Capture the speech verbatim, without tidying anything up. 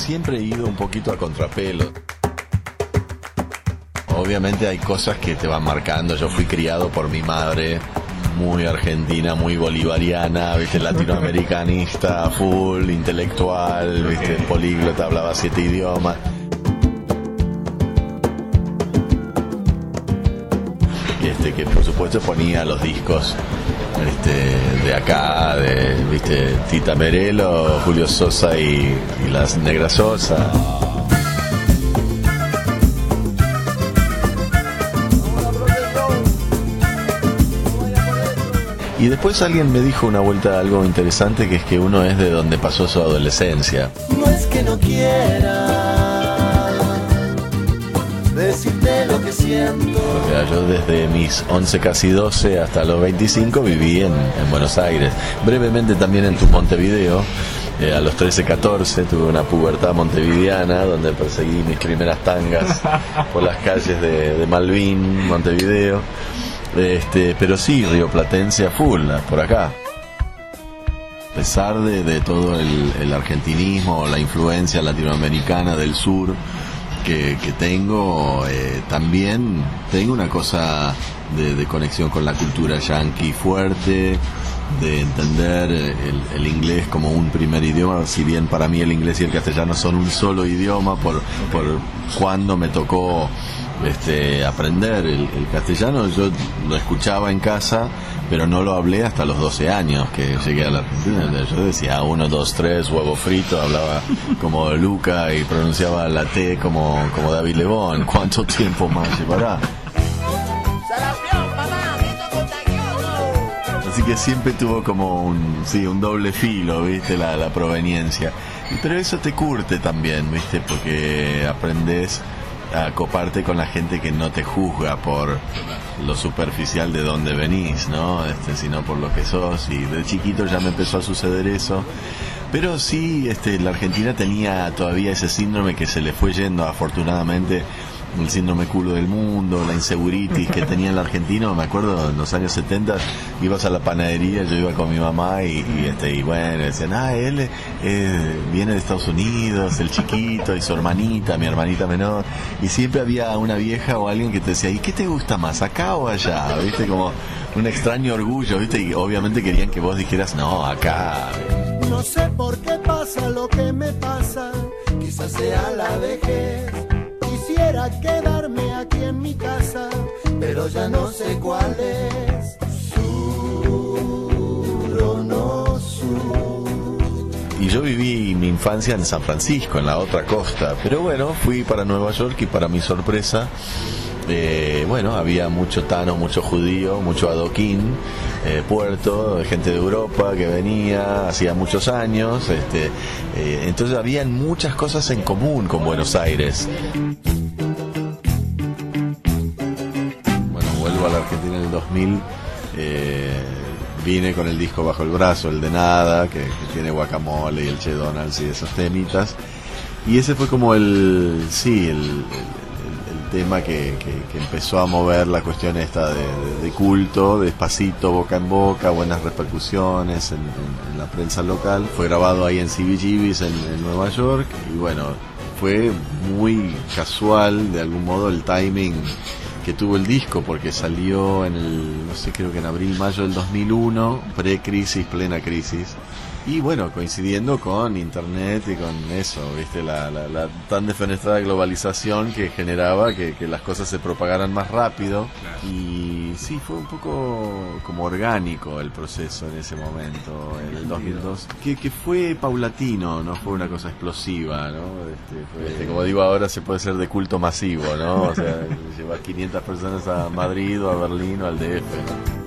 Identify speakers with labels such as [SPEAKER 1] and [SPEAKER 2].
[SPEAKER 1] siempre he ido un poquito a contrapelo. Obviamente hay cosas que te van marcando. Yo fui criado por mi madre, muy argentina, muy bolivariana, viste, latinoamericanista, full, intelectual, viste, políglota, hablaba siete idiomas. Este, que por supuesto ponía los discos este, de acá, de, viste, Tita Merelo, Julio Sosa y, y las Negras Sosa. Y después alguien me dijo una vuelta algo interesante, que es que uno es de donde pasó su adolescencia.
[SPEAKER 2] No es que no quiera decirte lo que siento.
[SPEAKER 1] O sea, yo desde mis once, casi doce, hasta los veinticinco viví en, en Buenos Aires. Brevemente también en tu Montevideo. Eh, a los trece, catorce tuve una pubertad montevideana donde perseguí mis primeras tangas por las calles de, de Malvin, Montevideo. Este, pero sí, rioplatense a full, por acá. A pesar de, de todo el, el argentinismo, la influencia latinoamericana del sur que, que tengo, eh, también tengo una cosa de, de conexión con la cultura yanqui fuerte, de entender el, el inglés como un primer idioma, si bien para mí el inglés y el castellano son un solo idioma, por, por cuando me tocó este, aprender el, el castellano. Yo lo escuchaba en casa, pero no lo hablé hasta los doce años que llegué a la Argentina. Yo decía uno, dos, tres, huevo frito, hablaba como Luca y pronunciaba la T como, como David Lebón. ¿Cuánto tiempo más llevará? Así que siempre tuvo como un, sí, un doble filo, ¿viste? La, la proveniencia. Pero eso te curte también, ¿viste? Porque aprendes a coparte con la gente que no te juzga por lo superficial de dónde venís, ¿no? Este, sino por lo que sos. Y de chiquito ya me empezó a suceder eso. Pero sí, este, la Argentina tenía todavía ese síndrome que se le fue yendo, afortunadamente, el síndrome culo del mundo, la inseguritis que tenía el argentino. Me acuerdo en los años setenta ibas a la panadería, yo iba con mi mamá y, y este y bueno, decían, ah, él eh, viene de Estados Unidos, el chiquito, y su hermanita, mi hermanita menor, y siempre había una vieja o alguien que te decía, ¿y qué te gusta más, acá o allá? ¿Viste? Como un extraño orgullo, ¿viste? Y obviamente querían que vos dijeras, no, acá.
[SPEAKER 2] No sé por qué pasa lo que me pasa, quizás sea la vejez. Quisiera quedarme aquí en mi casa, pero ya no sé cuál es. Sur o no sur.
[SPEAKER 1] Y yo viví mi infancia en San Francisco, en la otra costa. Pero bueno, fui para Nueva York y para mi sorpresa, eh, bueno, había mucho tano, mucho judío, mucho adoquín, eh, puerto, gente de Europa que venía, hacía muchos años. Este, eh, entonces habían muchas cosas en común con Buenos Aires. A la Argentina en el dos mil, eh, vine con el disco bajo el brazo, el de Nada, que, que tiene Guacamole y el Che Donalds y esos temitas, y ese fue como el, sí, el, el, el, el tema que, que, que empezó a mover la cuestión esta de, de, de culto, despacito, boca en boca, buenas repercusiones en, en, en la prensa local. Fue grabado ahí en C B G B's en, en Nueva York, y bueno, fue muy casual de algún modo el timing que tuvo el disco, porque salió en el, no sé, creo que en abril, mayo del dos mil uno, pre-crisis, plena crisis, y bueno, coincidiendo con internet y con eso, viste, la, la, la tan defenestrada globalización que generaba que, que las cosas se propagaran más rápido. Y sí, fue un poco como orgánico el proceso en ese momento, en el dos mil dos, que, que fue paulatino, no fue una cosa explosiva, ¿no? Este, fue, este, como digo ahora, se puede ser de culto masivo, ¿no? O sea, llevar quinientas personas a Madrid o a Berlín o al D F, ¿no?